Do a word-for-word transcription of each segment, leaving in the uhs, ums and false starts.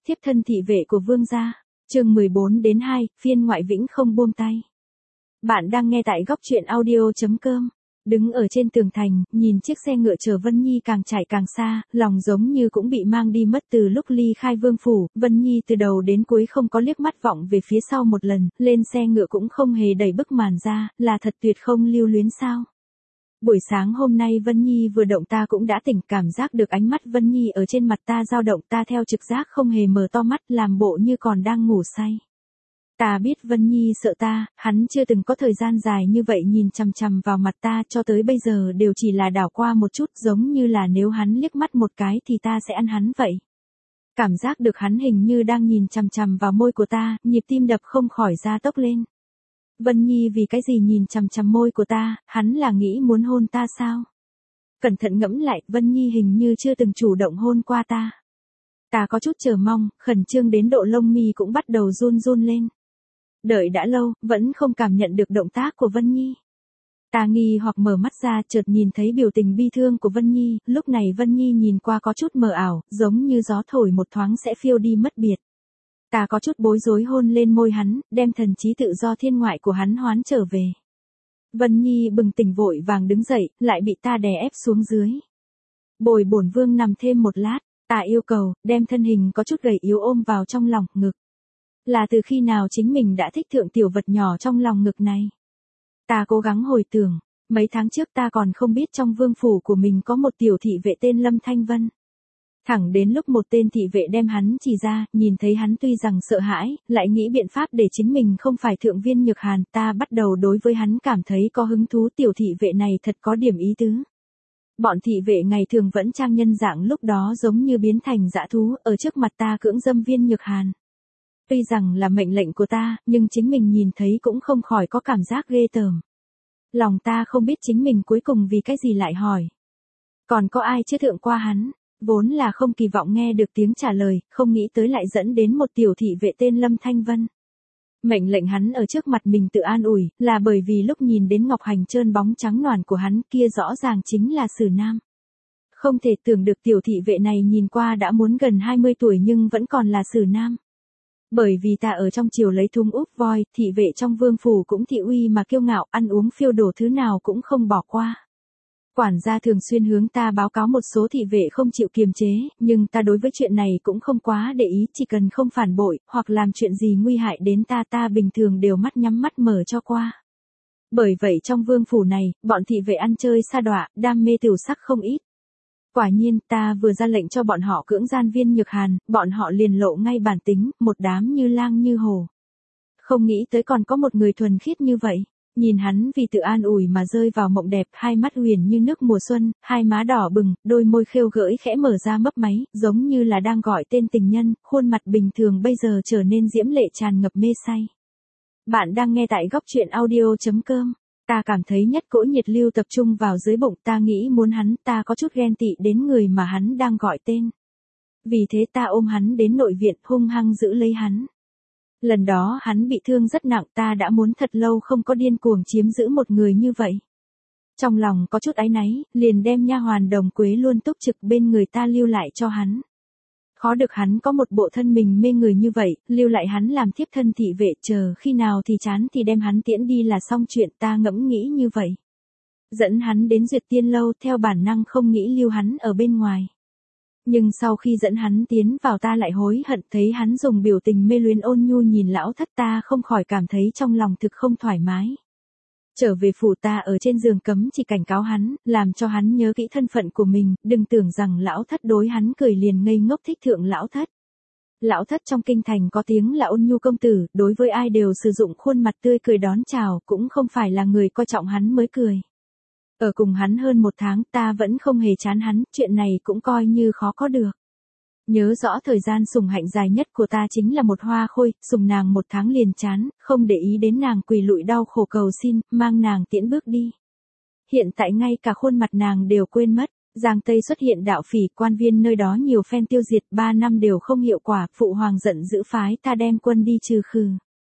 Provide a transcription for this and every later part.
Thiếp thân thị vệ của vương gia. Chương mười bốn đến hai, phiên ngoại vĩnh không buông tay. Bạn đang nghe tại góc truyện audio chấm com. Đứng ở trên tường thành, nhìn chiếc xe ngựa chở Vân Nhi càng chạy càng xa, lòng giống như cũng bị mang đi mất từ lúc ly khai vương phủ. Vân Nhi từ đầu đến cuối không có liếc mắt vọng về phía sau một lần, lên xe ngựa cũng không hề đẩy bức màn ra, là thật tuyệt không lưu luyến sao. Buổi sáng hôm nay Vân Nhi vừa động ta cũng đã tỉnh, cảm giác được ánh mắt Vân Nhi ở trên mặt ta dao động, ta theo trực giác không hề mở to mắt, làm bộ như còn đang ngủ say. Ta biết Vân Nhi sợ ta, hắn chưa từng có thời gian dài như vậy nhìn chằm chằm vào mặt ta, cho tới bây giờ đều chỉ là đảo qua một chút, giống như là nếu hắn liếc mắt một cái thì ta sẽ ăn hắn vậy. Cảm giác được hắn hình như đang nhìn chằm chằm vào môi của ta, nhịp tim đập không khỏi gia tốc lên. Vân Nhi vì cái gì nhìn chằm chằm môi của ta, hắn là nghĩ muốn hôn ta sao? Cẩn thận ngẫm lại, Vân Nhi hình như chưa từng chủ động hôn qua ta. Ta có chút chờ mong, khẩn trương đến độ lông mi cũng bắt đầu run run lên. Đợi đã lâu, vẫn không cảm nhận được động tác của Vân Nhi. Ta nghi hoặc mở mắt ra, chợt nhìn thấy biểu tình bi thương của Vân Nhi, lúc này Vân Nhi nhìn qua có chút mờ ảo, giống như gió thổi một thoáng sẽ phiêu đi mất biệt. Ta có chút bối rối hôn lên môi hắn, đem thần trí tự do thiên ngoại của hắn hoán trở về. Vân Nhi bừng tỉnh vội vàng đứng dậy, lại bị ta đè ép xuống dưới. Bồi bổn vương nằm thêm một lát, ta yêu cầu, đem thân hình có chút gầy yếu ôm vào trong lòng ngực. Là từ khi nào chính mình đã thích thượng tiểu vật nhỏ trong lòng ngực này? Ta cố gắng hồi tưởng, mấy tháng trước ta còn không biết trong vương phủ của mình có một tiểu thị vệ tên Lâm Thanh Vân. Thẳng đến lúc một tên thị vệ đem hắn chỉ ra, nhìn thấy hắn tuy rằng sợ hãi, lại nghĩ biện pháp để chính mình không phải thượng viên Nhược Hàn, ta bắt đầu đối với hắn cảm thấy có hứng thú. Tiểu thị vệ này thật có điểm ý tứ. Bọn thị vệ ngày thường vẫn trang nhân dạng, lúc đó giống như biến thành dã thú, ở trước mặt ta cưỡng dâm viên Nhược Hàn. Tuy rằng là mệnh lệnh của ta, nhưng chính mình nhìn thấy cũng không khỏi có cảm giác ghê tởm. Lòng ta không biết chính mình cuối cùng vì cái gì lại hỏi. Còn có ai chưa thượng qua hắn? Vốn là không kỳ vọng nghe được tiếng trả lời, không nghĩ tới lại dẫn đến một tiểu thị vệ tên Lâm Thanh Vân. Mệnh lệnh hắn ở trước mặt mình tự an ủi, là bởi vì lúc nhìn đến ngọc hành trơn bóng trắng noàn của hắn, kia rõ ràng chính là Sử Nam. Không thể tưởng được tiểu thị vệ này nhìn qua đã muốn gần hai mươi tuổi nhưng vẫn còn là Sử Nam. Bởi vì ta ở trong triều lấy thung úp voi, thị vệ trong vương phủ cũng thị uy mà kiêu ngạo, ăn uống phiêu đổ thứ nào cũng không bỏ qua. Quản gia thường xuyên hướng ta báo cáo một số thị vệ không chịu kiềm chế, nhưng ta đối với chuyện này cũng không quá để ý, chỉ cần không phản bội, hoặc làm chuyện gì nguy hại đến ta ta bình thường đều mắt nhắm mắt mở cho qua. Bởi vậy trong vương phủ này, bọn thị vệ ăn chơi sa đọa, đam mê tiểu sắc không ít. Quả nhiên, ta vừa ra lệnh cho bọn họ cưỡng gian viên Nhược Hàn, bọn họ liền lộ ngay bản tính, một đám như lang như hổ. Không nghĩ tới còn có một người thuần khiết như vậy. Nhìn hắn vì tự an ủi mà rơi vào mộng đẹp, hai mắt huyền như nước mùa xuân, hai má đỏ bừng, đôi môi khêu gợi khẽ mở ra mấp máy, giống như là đang gọi tên tình nhân, khuôn mặt bình thường bây giờ trở nên diễm lệ tràn ngập mê say. Bạn đang nghe tại góc truyện audio chấm com. Ta cảm thấy nhất cỗ nhiệt lưu tập trung vào dưới bụng, ta nghĩ muốn hắn, ta có chút ghen tị đến người mà hắn đang gọi tên. Vì thế ta ôm hắn đến nội viện, hung hăng giữ lấy hắn. Lần đó hắn bị thương rất nặng, ta đã muốn thật lâu không có điên cuồng chiếm giữ một người như vậy. Trong lòng có chút áy náy, liền đem nha hoàn Đồng Quế luôn túc trực bên người ta lưu lại cho hắn. Khó được hắn có một bộ thân mình mê người như vậy, lưu lại hắn làm thiếp thân thị vệ, chờ khi nào thì chán thì đem hắn tiễn đi là xong chuyện, ta ngẫm nghĩ như vậy. Dẫn hắn đến Duyệt Tiên lâu, theo bản năng không nghĩ lưu hắn ở bên ngoài. Nhưng sau khi dẫn hắn tiến vào ta lại hối hận, thấy hắn dùng biểu tình mê luyến ôn nhu nhìn lão thất, ta không khỏi cảm thấy trong lòng thực không thoải mái. Trở về phủ ta ở trên giường cấm chỉ cảnh cáo hắn, làm cho hắn nhớ kỹ thân phận của mình, đừng tưởng rằng lão thất đối hắn cười liền ngây ngốc thích thượng lão thất. Lão thất trong kinh thành có tiếng là ôn nhu công tử, đối với ai đều sử dụng khuôn mặt tươi cười đón chào, cũng không phải là người coi trọng hắn mới cười. Ở cùng hắn hơn một tháng ta vẫn không hề chán hắn, chuyện này cũng coi như khó có được. Nhớ rõ thời gian sủng hạnh dài nhất của ta chính là một hoa khôi, sủng nàng một tháng liền chán, không để ý đến nàng quỳ lụi đau khổ cầu xin, mang nàng tiễn bước đi. Hiện tại ngay cả khuôn mặt nàng đều quên mất, Giang Tây xuất hiện đạo phỉ, quan viên nơi đó nhiều phen tiêu diệt, ba năm đều không hiệu quả, phụ hoàng giận dữ phái ta đem quân đi trừ khử.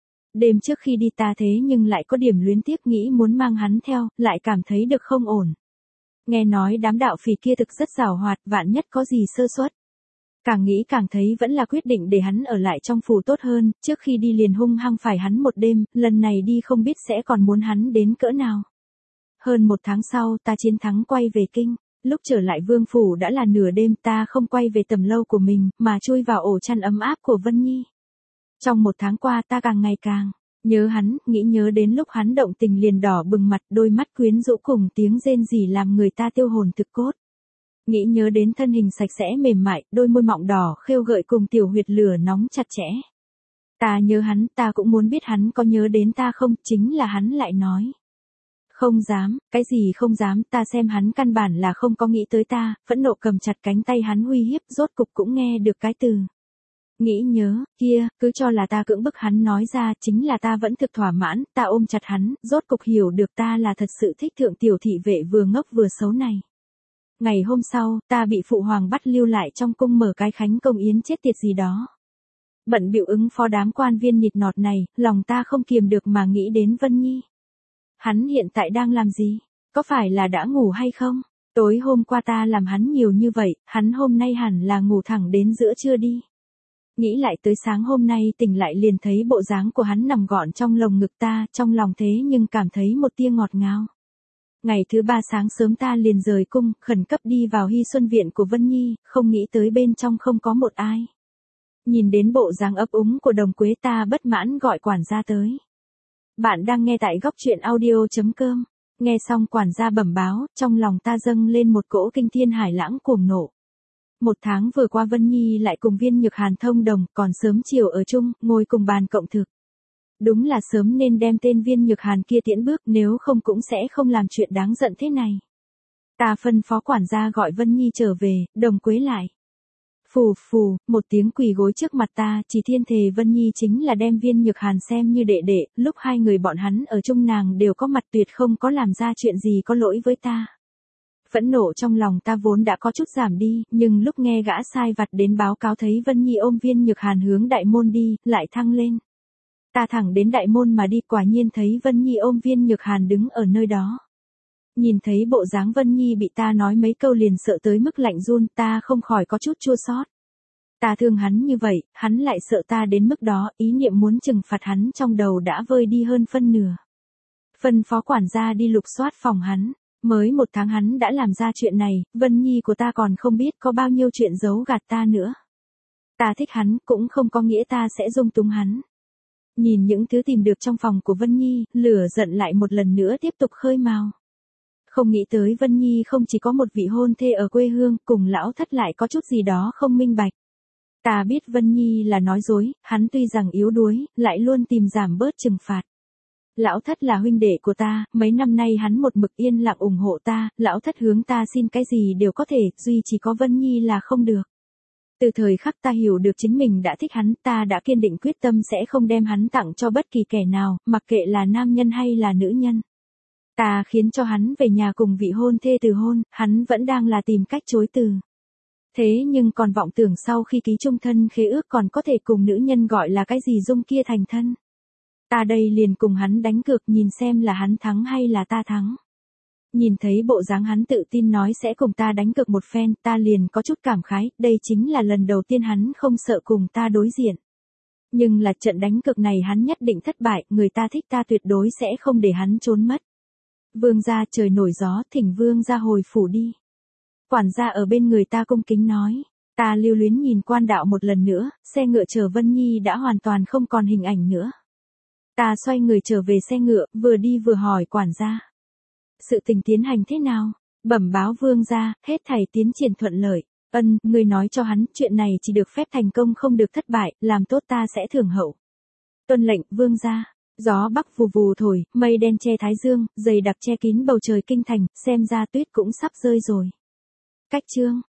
Đêm trước khi đi ta thế nhưng lại có điểm luyến tiếc, nghĩ muốn mang hắn theo, lại cảm thấy được không ổn. Nghe nói đám đạo phỉ kia thực rất giàu hoạt, vạn nhất có gì sơ suất. Càng nghĩ càng thấy vẫn là quyết định để hắn ở lại trong phủ tốt hơn, trước khi đi liền hung hăng phải hắn một đêm, lần này đi không biết sẽ còn muốn hắn đến cỡ nào. Hơn một tháng sau ta chiến thắng quay về kinh, lúc trở lại vương phủ đã là nửa đêm, ta không quay về tầm lâu của mình, mà chui vào ổ chăn ấm áp của Vân Nhi. Trong một tháng qua ta càng ngày càng nhớ hắn, nghĩ nhớ đến lúc hắn động tình liền đỏ bừng mặt, đôi mắt quyến rũ cùng tiếng rên rỉ làm người ta tiêu hồn thực cốt. Nghĩ nhớ đến thân hình sạch sẽ mềm mại, đôi môi mọng đỏ khêu gợi cùng tiểu huyệt lửa nóng chặt chẽ. Ta nhớ hắn, ta cũng muốn biết hắn có nhớ đến ta không, chính là hắn lại nói. Không dám, cái gì không dám, ta xem hắn căn bản là không có nghĩ tới ta, phẫn nộ cầm chặt cánh tay hắn uy hiếp, rốt cục cũng nghe được cái từ. Nghĩ nhớ, kia, cứ cho là ta cưỡng bức hắn nói ra, chính là ta vẫn thực thỏa mãn, ta ôm chặt hắn, rốt cục hiểu được ta là thật sự thích thượng tiểu thị vệ vừa ngốc vừa xấu này. Ngày hôm sau, ta bị phụ hoàng bắt lưu lại trong cung mở cái khánh công yến chết tiệt gì đó. Bận bịu ứng phó đám quan viên nhịt nọt này, lòng ta không kiềm được mà nghĩ đến Vân Nhi. Hắn hiện tại đang làm gì? Có phải là đã ngủ hay không? Tối hôm qua ta làm hắn nhiều như vậy, hắn hôm nay hẳn là ngủ thẳng đến giữa trưa đi. Nghĩ lại tới sáng hôm nay tỉnh lại liền thấy bộ dáng của hắn nằm gọn trong lồng ngực ta, trong lòng thế nhưng cảm thấy một tia ngọt ngào. Ngày thứ ba sáng sớm ta liền rời cung, khẩn cấp đi vào Hy Xuân Viện của Vân Nhi, không nghĩ tới bên trong không có một ai. Nhìn đến bộ dáng ấp úng của Đồng Quế ta bất mãn gọi quản gia tới. Bạn đang nghe tại góc truyện audio chấm com. Nghe xong quản gia bẩm báo, trong lòng ta dâng lên một cỗ kinh thiên hải lãng cuồng nộ. Một tháng vừa qua Vân Nhi lại cùng Viên Nhược Hàn thông đồng, còn sớm chiều ở chung, ngồi cùng bàn cộng thực. Đúng là sớm nên đem tên Viên Nhược Hàn kia tiễn bước, nếu không cũng sẽ không làm chuyện đáng giận thế này. Ta phân phó quản gia gọi Vân Nhi trở về, Đồng Quế lại. Phù phù, một tiếng quỳ gối trước mặt ta, chỉ thiên thề Vân Nhi chính là đem Viên Nhược Hàn xem như đệ đệ, lúc hai người bọn hắn ở chung nàng đều có mặt tuyệt không có làm ra chuyện gì có lỗi với ta. Phẫn nộ trong lòng ta vốn đã có chút giảm đi, nhưng lúc nghe gã sai vặt đến báo cáo thấy Vân Nhi ôm Viên Nhược Hàn hướng đại môn đi, lại thăng lên. Ta thẳng đến đại môn mà đi, quả nhiên thấy Vân Nhi ôm Viên Nhược Hàn đứng ở nơi đó. Nhìn thấy bộ dáng Vân Nhi bị ta nói mấy câu liền sợ tới mức lạnh run, ta không khỏi có chút chua xót. Ta thương hắn như vậy, hắn lại sợ ta đến mức đó, ý niệm muốn trừng phạt hắn trong đầu đã vơi đi hơn phân nửa. Phân phó quản gia đi lục soát phòng hắn, mới một tháng hắn đã làm ra chuyện này, Vân Nhi của ta còn không biết có bao nhiêu chuyện giấu gạt ta nữa. Ta thích hắn, cũng không có nghĩa ta sẽ dung túng hắn. Nhìn những thứ tìm được trong phòng của Vân Nhi, lửa giận lại một lần nữa tiếp tục khơi mào. Không nghĩ tới Vân Nhi không chỉ có một vị hôn thê ở quê hương, cùng lão thất lại có chút gì đó không minh bạch. Ta biết Vân Nhi là nói dối, hắn tuy rằng yếu đuối, lại luôn tìm giảm bớt trừng phạt. Lão thất là huynh đệ của ta, mấy năm nay hắn một mực yên lặng ủng hộ ta, lão thất hướng ta xin cái gì đều có thể, duy chỉ có Vân Nhi là không được. Từ thời khắc ta hiểu được chính mình đã thích hắn, ta đã kiên định quyết tâm sẽ không đem hắn tặng cho bất kỳ kẻ nào, mặc kệ là nam nhân hay là nữ nhân. Ta khiến cho hắn về nhà cùng vị hôn thê từ hôn, hắn vẫn đang là tìm cách chối từ. Thế nhưng còn vọng tưởng sau khi ký chung thân khế ước còn có thể cùng nữ nhân gọi là cái gì dung kia thành thân. Ta đây liền cùng hắn đánh cược nhìn xem là hắn thắng hay là ta thắng. Nhìn thấy bộ dáng hắn tự tin nói sẽ cùng ta đánh cược một phen, ta liền có chút cảm khái, đây chính là lần đầu tiên hắn không sợ cùng ta đối diện. Nhưng là trận đánh cược này hắn nhất định thất bại, người ta thích ta tuyệt đối sẽ không để hắn trốn mất. Vương gia trời nổi gió, thỉnh vương gia hồi phủ đi. Quản gia ở bên người ta cung kính nói, ta lưu luyến nhìn quan đạo một lần nữa, xe ngựa chở Vân Nhi đã hoàn toàn không còn hình ảnh nữa. Ta xoay người trở về xe ngựa, vừa đi vừa hỏi quản gia. Sự tình tiến hành thế nào? Bẩm báo vương gia, hết thảy tiến triển thuận lợi. Ân, người nói cho hắn, chuyện này chỉ được phép thành công không được thất bại, làm tốt ta sẽ thưởng hậu. Tuân lệnh, vương gia. Gió bắc vù vù thổi, mây đen che thái dương, dày đặc che kín bầu trời kinh thành, xem ra tuyết cũng sắp rơi rồi. Cách chương.